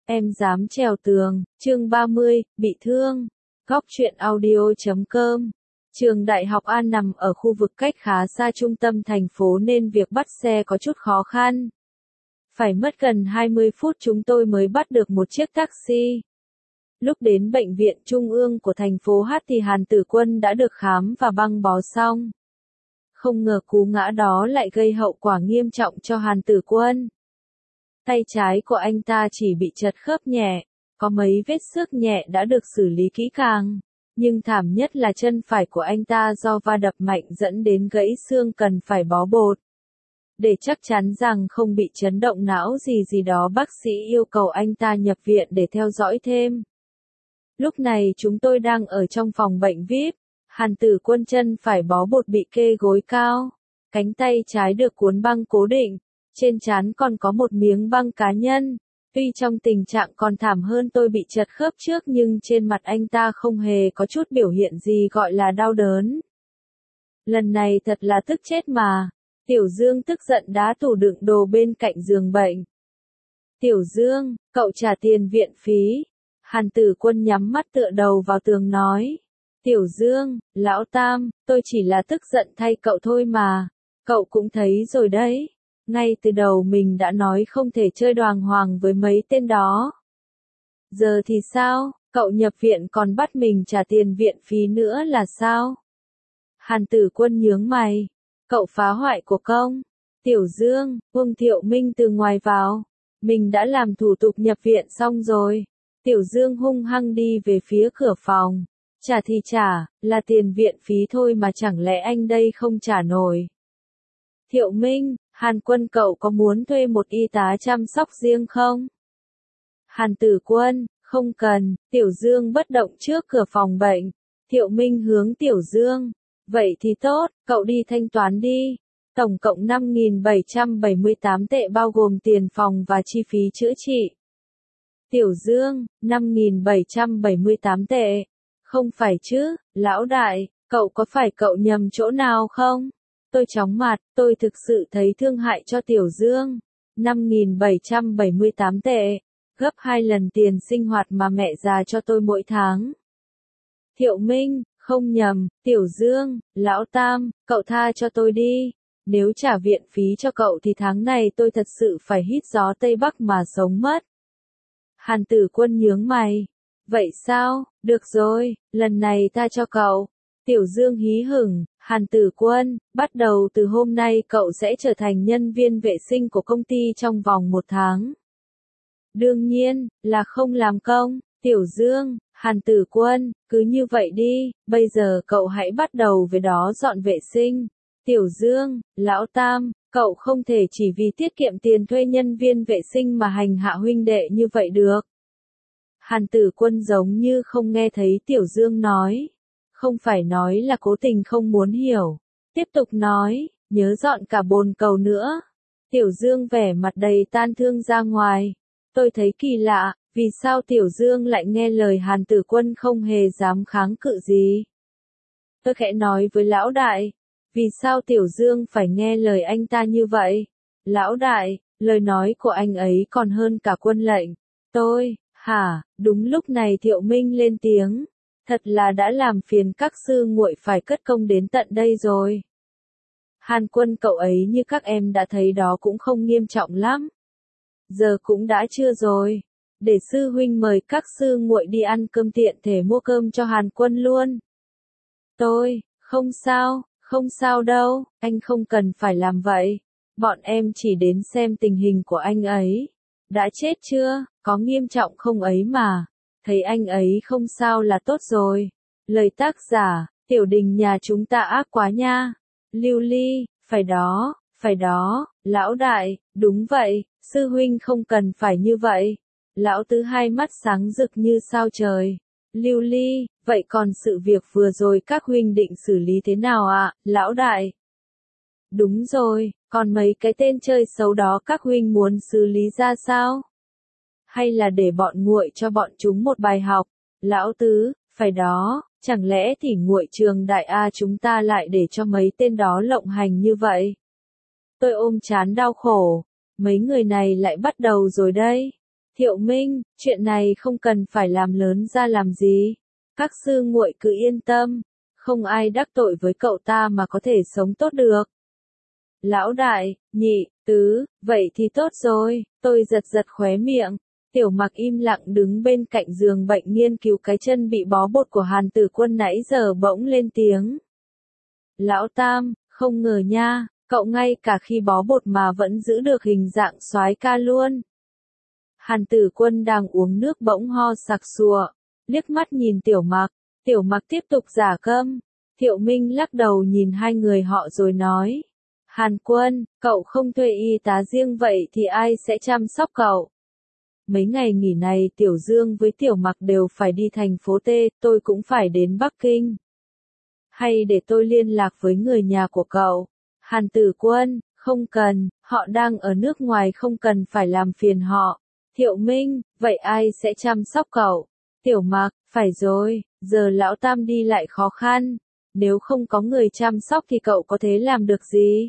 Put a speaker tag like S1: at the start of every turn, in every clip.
S1: Em dám trèo tường, chương 30, bị thương. Góc truyện audio.com. Trường Đại học An nằm ở khu vực cách khá xa trung tâm thành phố nên việc bắt xe có chút khó khăn. Phải mất gần 20 phút chúng tôi mới bắt được một chiếc taxi. Lúc đến bệnh viện trung ương của thành phố H thì Hàn Tử Quân đã được khám và băng bó xong. Không ngờ cú ngã đó lại gây hậu quả nghiêm trọng cho Hàn Tử Quân. Tay trái của anh ta chỉ bị trật khớp nhẹ, có mấy vết xước nhẹ đã được xử lý kỹ càng, nhưng thảm nhất là chân phải của anh ta do va đập mạnh dẫn đến gãy xương cần phải bó bột. Để chắc chắn rằng không bị chấn động não gì đó, bác sĩ yêu cầu anh ta nhập viện để theo dõi thêm. Lúc này chúng tôi đang ở trong phòng bệnh VIP, Hàn Tử Quân chân phải bó bột bị kê gối cao, cánh tay trái được cuốn băng cố định, trên trán còn có một miếng băng cá nhân. Tuy trong tình trạng còn thảm hơn tôi bị trật khớp trước nhưng trên mặt anh ta không hề có chút biểu hiện gì gọi là đau đớn. Lần này thật là tức chết mà. Tiểu Dương tức giận đá tủ đựng đồ bên cạnh giường bệnh. Tiểu Dương, cậu trả tiền viện phí. Hàn Tử Quân nhắm mắt tựa đầu vào tường nói. Tiểu Dương, lão Tam, tôi chỉ là tức giận thay cậu thôi mà. Cậu cũng thấy rồi đấy. Ngay từ đầu mình đã nói không thể chơi đoàng hoàng với mấy tên đó. Giờ thì sao, cậu nhập viện còn bắt mình trả tiền viện phí nữa là sao? Hàn Tử Quân nhướng mày. Cậu phá hoại của công. Tiểu Dương, Vương Thiệu Minh từ ngoài vào. Mình đã làm thủ tục nhập viện xong rồi. Tiểu Dương hung hăng đi về phía cửa phòng. Trả thì trả, là tiền viện phí thôi mà chẳng lẽ anh đây không trả nổi. Thiệu Minh, Hàn Quân cậu có muốn thuê một y tá chăm sóc riêng không? Hàn Tử Quân, không cần. Tiểu Dương bất động trước cửa phòng bệnh. Thiệu Minh hướng Tiểu Dương. Vậy thì tốt, cậu đi thanh toán đi. Tổng cộng 5.778 tệ bao gồm tiền phòng và chi phí chữa trị. Tiểu Dương, 5.778 tệ. Không phải chứ, lão đại, cậu có phải cậu nhầm chỗ nào không? Tôi chóng mặt, tôi thực sự thấy thương hại cho Tiểu Dương. 5.778 tệ, gấp 2 lần tiền sinh hoạt mà mẹ già cho tôi mỗi tháng. Thiệu Minh, không nhầm, Tiểu Dương, lão Tam, cậu tha cho tôi đi. Nếu trả viện phí cho cậu thì tháng này tôi thật sự phải hít gió Tây Bắc mà sống mất. Hàn Tử Quân nhướng mày. Vậy sao, được rồi, lần này tha cho cậu. Tiểu Dương hí hửng. Hàn Tử Quân, bắt đầu từ hôm nay cậu sẽ trở thành nhân viên vệ sinh của công ty trong vòng 1 tháng. Đương nhiên, là không làm công. Tiểu Dương, Hàn Tử Quân, cứ như vậy đi, bây giờ cậu hãy bắt đầu về đó dọn vệ sinh. Tiểu Dương, lão Tam, cậu không thể chỉ vì tiết kiệm tiền thuê nhân viên vệ sinh mà hành hạ huynh đệ như vậy được. Hàn Tử Quân giống như không nghe thấy Tiểu Dương nói. Không phải nói là cố tình không muốn hiểu. Tiếp tục nói, nhớ dọn cả bồn cầu nữa. Tiểu Dương vẻ mặt đầy tan thương ra ngoài. Tôi thấy kỳ lạ, vì sao Tiểu Dương lại nghe lời Hàn Tử Quân không hề dám kháng cự gì. Tôi khẽ nói với lão đại, vì sao Tiểu Dương phải nghe lời anh ta như vậy? Lão đại, lời nói của anh ấy còn hơn cả quân lệnh. Tôi, hả, đúng lúc này Thiệu Minh lên tiếng. Thật là đã làm phiền các sư muội phải cất công đến tận đây rồi. Hàn Quân cậu ấy như các em đã thấy đó cũng không nghiêm trọng lắm. Giờ cũng đã trưa rồi. Để sư huynh mời các sư muội đi ăn cơm tiện thể mua cơm cho Hàn Quân luôn. Tôi, không sao đâu, anh không cần phải làm vậy. Bọn em chỉ đến xem tình hình của anh ấy. Đã chết chưa, có nghiêm trọng không ấy mà. Thấy anh ấy không sao là tốt rồi. Lời tác giả, Tiểu Đình nhà chúng ta ác quá nha. Lưu Ly, phải đó, lão đại, đúng vậy, sư huynh không cần phải như vậy. Lão Tứ hai mắt sáng rực như sao trời. Lưu Ly, vậy còn sự việc vừa rồi các huynh định xử lý thế nào ạ, lão đại? Đúng rồi, còn mấy cái tên chơi xấu đó các huynh muốn xử lý ra sao? Hay là để bọn nguội cho bọn chúng một bài học? Lão Tứ, phải đó, chẳng lẽ thì nguội trường đại A chúng ta lại để cho mấy tên đó lộng hành như vậy? Tôi ôm trán đau khổ, mấy người này lại bắt đầu rồi đây. Thiệu Minh, chuyện này không cần phải làm lớn ra làm gì. Các sư muội cứ yên tâm, không ai đắc tội với cậu ta mà có thể sống tốt được. Lão đại, nhị, tứ, vậy thì tốt rồi, tôi giật giật khóe miệng. Tiểu Mặc im lặng đứng bên cạnh giường bệnh nghiên cứu cái chân bị bó bột của Hàn Tử Quân nãy giờ bỗng lên tiếng. Lão Tam, không ngờ nha, cậu ngay cả khi bó bột mà vẫn giữ được hình dạng soái ca luôn. Hàn Tử Quân đang uống nước bỗng ho sặc sụa, liếc mắt nhìn Tiểu Mặc tiếp tục giả câm. Thiệu Minh lắc đầu nhìn hai người họ rồi nói. Hàn Quân, cậu không thuê y tá riêng vậy thì ai sẽ chăm sóc cậu? Mấy ngày nghỉ này Tiểu Dương với Tiểu Mặc đều phải đi thành phố T, tôi cũng phải đến Bắc Kinh. Hay để tôi liên lạc với người nhà của cậu? Hàn Tử Quân, không cần, họ đang ở nước ngoài không cần phải làm phiền họ. Thiệu Minh, vậy ai sẽ chăm sóc cậu? Tiểu Mặc, phải rồi, giờ lão Tam đi lại khó khăn. Nếu không có người chăm sóc thì cậu có thể làm được gì?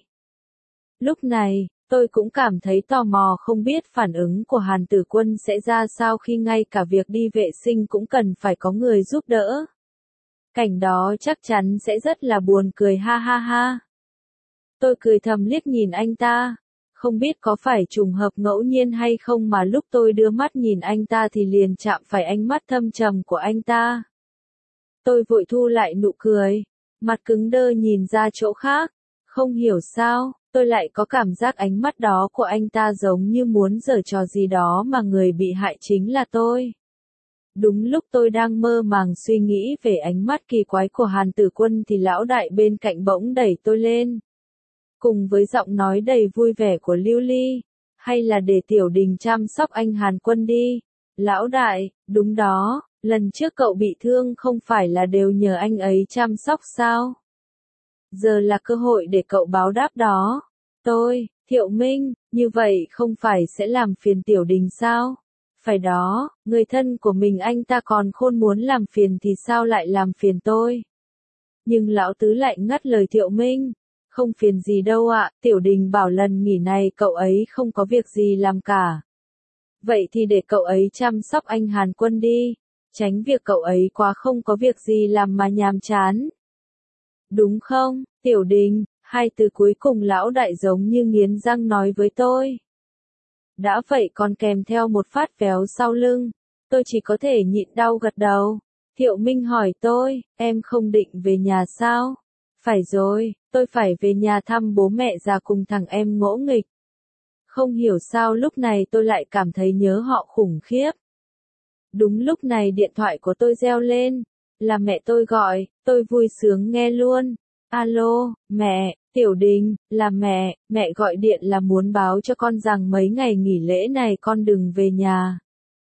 S1: Lúc này, tôi cũng cảm thấy tò mò không biết phản ứng của Hàn Tử Quân sẽ ra sao khi ngay cả việc đi vệ sinh cũng cần phải có người giúp đỡ. Cảnh đó chắc chắn sẽ rất là buồn cười ha ha ha. Tôi cười thầm liếc nhìn anh ta. Không biết có phải trùng hợp ngẫu nhiên hay không mà lúc tôi đưa mắt nhìn anh ta thì liền chạm phải ánh mắt thâm trầm của anh ta. Tôi vội thu lại nụ cười, mặt cứng đơ nhìn ra chỗ khác. Không hiểu sao, tôi lại có cảm giác ánh mắt đó của anh ta giống như muốn giở trò gì đó mà người bị hại chính là tôi. Đúng lúc tôi đang mơ màng suy nghĩ về ánh mắt kỳ quái của Hàn Tử Quân thì lão đại bên cạnh bỗng đẩy tôi lên. Cùng với giọng nói đầy vui vẻ của Lưu Ly, hay là để Tiểu Đình chăm sóc anh Hàn Quân đi. Lão đại, đúng đó, lần trước cậu bị thương không phải là đều nhờ anh ấy chăm sóc sao? Giờ là cơ hội để cậu báo đáp đó. Tôi, Thiệu Minh, như vậy không phải sẽ làm phiền Tiểu Đình sao? Phải đó, người thân của mình anh ta còn khôn muốn làm phiền thì sao lại làm phiền tôi? Nhưng lão tứ lại ngắt lời Thiệu Minh. Không phiền gì đâu ạ, Tiểu Đình bảo lần nghỉ này cậu ấy không có việc gì làm cả. Vậy thì để cậu ấy chăm sóc anh Hàn Quân đi, tránh việc cậu ấy quá không có việc gì làm mà nhàm chán. Đúng không, Tiểu Đình? Hai từ cuối cùng lão đại giống như nghiến răng nói với tôi. Đã vậy còn kèm theo một phát véo sau lưng. Tôi chỉ có thể nhịn đau gật đầu. Thiệu Minh hỏi tôi, em không định về nhà sao? Phải rồi, tôi phải về nhà thăm bố mẹ già cùng thằng em ngỗ nghịch. Không hiểu sao lúc này tôi lại cảm thấy nhớ họ khủng khiếp. Đúng lúc này điện thoại của tôi reo lên. Là mẹ tôi gọi, tôi vui sướng nghe luôn. Alo, mẹ, Tiểu Đình, là mẹ gọi điện là muốn báo cho con rằng mấy ngày nghỉ lễ này con đừng về nhà.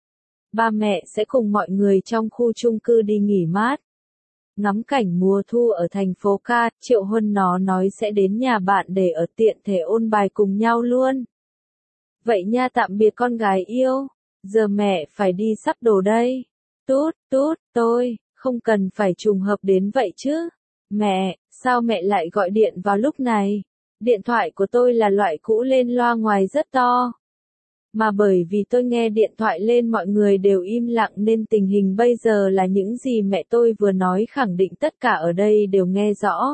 S1: Ba mẹ sẽ cùng mọi người trong khu chung cư đi nghỉ mát. Ngắm cảnh mùa thu ở thành phố Ca, Triệu Huân nó nói sẽ đến nhà bạn để ở tiện thể ôn bài cùng nhau luôn. Vậy nha, tạm biệt con gái yêu, giờ mẹ phải đi sắp đồ đây. Tút, tôi, không cần phải trùng hợp đến vậy chứ. Mẹ, sao mẹ lại gọi điện vào lúc này? Điện thoại của tôi là loại cũ lên loa ngoài rất to. Mà bởi vì tôi nghe điện thoại lên mọi người đều im lặng nên tình hình bây giờ là những gì mẹ tôi vừa nói khẳng định tất cả ở đây đều nghe rõ.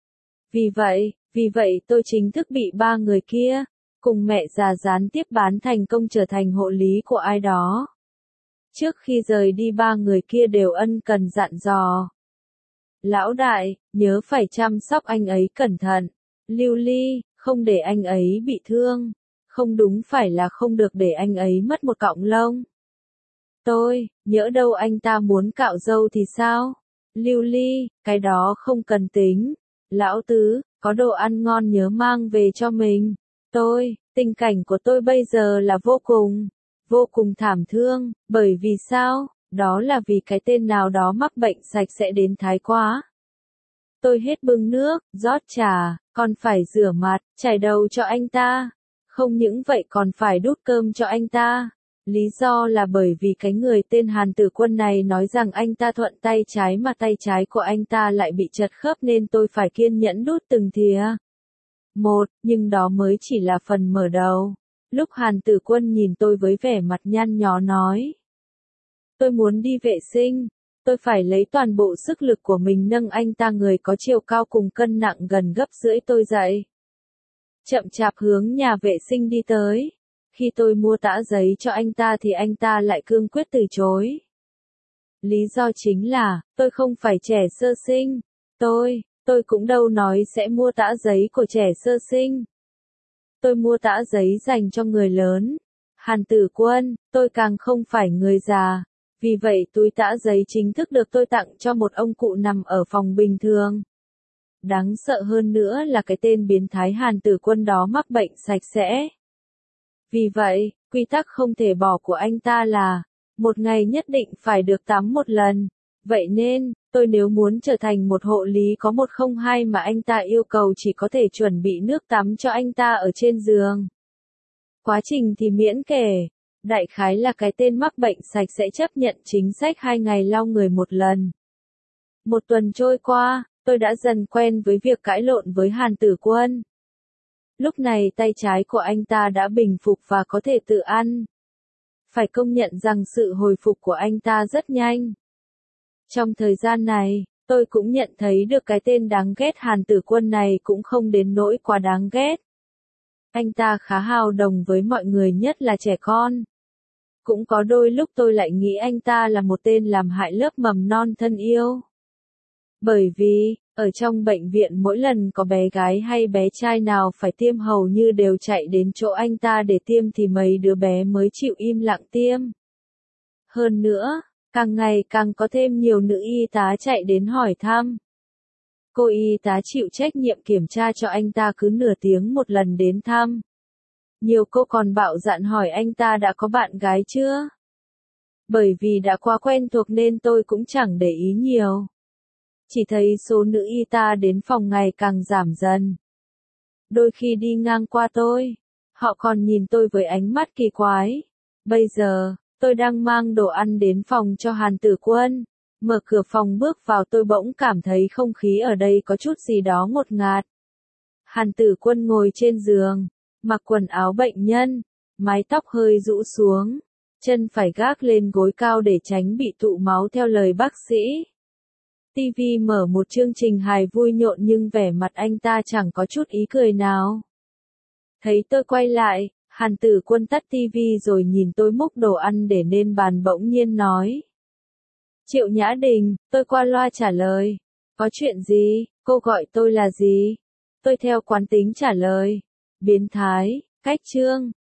S1: Vì vậy tôi chính thức bị ba người kia, cùng mẹ già gián tiếp bán thành công trở thành hộ lý của ai đó. Trước khi rời đi ba người kia đều ân cần dặn dò. Lão đại, nhớ phải chăm sóc anh ấy cẩn thận. Lưu Ly, không để anh ấy bị thương. Không đúng phải là không được để anh ấy mất một cọng lông. Tôi, nhỡ đâu anh ta muốn cạo râu thì sao? Lưu Ly, cái đó không cần tính. Lão tứ, có đồ ăn ngon nhớ mang về cho mình. Tôi, tình cảnh của tôi bây giờ là vô cùng thảm thương, bởi vì sao? Đó là vì cái tên nào đó mắc bệnh sạch sẽ đến thái quá. Tôi hết bưng nước, rót trà, còn phải rửa mặt, chải đầu cho anh ta. Không những vậy còn phải đút cơm cho anh ta. Lý do là bởi vì cái người tên Hàn Tử Quân này nói rằng anh ta thuận tay trái mà tay trái của anh ta lại bị chật khớp nên tôi phải kiên nhẫn đút từng thìa. Nhưng đó mới chỉ là phần mở đầu. Lúc Hàn Tử Quân nhìn tôi với vẻ mặt nhăn nhó nói. Tôi muốn đi vệ sinh. Tôi phải lấy toàn bộ sức lực của mình nâng anh ta, người có chiều cao cùng cân nặng gần gấp rưỡi tôi dậy. Chậm chạp hướng nhà vệ sinh đi tới. Khi tôi mua tã giấy cho anh ta thì anh ta lại cương quyết từ chối. Lý do chính là, tôi không phải trẻ sơ sinh. Tôi cũng đâu nói sẽ mua tã giấy của trẻ sơ sinh. Tôi mua tã giấy dành cho người lớn. Hàn Tử Quân, tôi càng không phải người già. Vì vậy túi tã giấy chính thức được tôi tặng cho một ông cụ nằm ở phòng bình thường. Đáng sợ hơn nữa là cái tên biến thái Hàn Tử Quân đó mắc bệnh sạch sẽ. Vì vậy, quy tắc không thể bỏ của anh ta là, một ngày nhất định phải được tắm một lần. Vậy nên, tôi nếu muốn trở thành một hộ lý có 102 mà anh ta yêu cầu chỉ có thể chuẩn bị nước tắm cho anh ta ở trên giường. Quá trình thì miễn kể. Đại khái là cái tên mắc bệnh sạch sẽ chấp nhận chính sách 2 ngày lau người một lần. Một tuần trôi qua, tôi đã dần quen với việc cãi lộn với Hàn Tử Quân. Lúc này tay trái của anh ta đã bình phục và có thể tự ăn. Phải công nhận rằng sự hồi phục của anh ta rất nhanh. Trong thời gian này, tôi cũng nhận thấy được cái tên đáng ghét Hàn Tử Quân này cũng không đến nỗi quá đáng ghét. Anh ta khá hào đồng với mọi người, nhất là trẻ con. Cũng có đôi lúc tôi lại nghĩ anh ta là một tên làm hại lớp mầm non thân yêu. Bởi vì, ở trong bệnh viện mỗi lần có bé gái hay bé trai nào phải tiêm hầu như đều chạy đến chỗ anh ta để tiêm thì mấy đứa bé mới chịu im lặng tiêm. Hơn nữa, càng ngày càng có thêm nhiều nữ y tá chạy đến hỏi thăm. Cô y tá chịu trách nhiệm kiểm tra cho anh ta cứ nửa tiếng một lần đến thăm. Nhiều cô còn bạo dạn hỏi anh ta đã có bạn gái chưa? Bởi vì đã quá quen thuộc nên tôi cũng chẳng để ý nhiều. Chỉ thấy số nữ y tá đến phòng ngày càng giảm dần. Đôi khi đi ngang qua tôi, họ còn nhìn tôi với ánh mắt kỳ quái. Bây giờ, tôi đang mang đồ ăn đến phòng cho Hàn Tử Quân. Mở cửa phòng bước vào tôi bỗng cảm thấy không khí ở đây có chút gì đó ngột ngạt. Hàn Tử Quân ngồi trên giường, mặc quần áo bệnh nhân, mái tóc hơi rũ xuống, chân phải gác lên gối cao để tránh bị tụ máu theo lời bác sĩ. TV mở một chương trình hài vui nhộn nhưng vẻ mặt anh ta chẳng có chút ý cười nào. Thấy tôi quay lại, Hàn Tử Quân tắt TV rồi nhìn tôi múc đồ ăn để lên bàn bỗng nhiên nói. Triệu Nhã Đình, tôi qua loa trả lời. Có chuyện gì, cô gọi tôi là gì? Tôi theo quán tính trả lời. Biến thái, cách chương.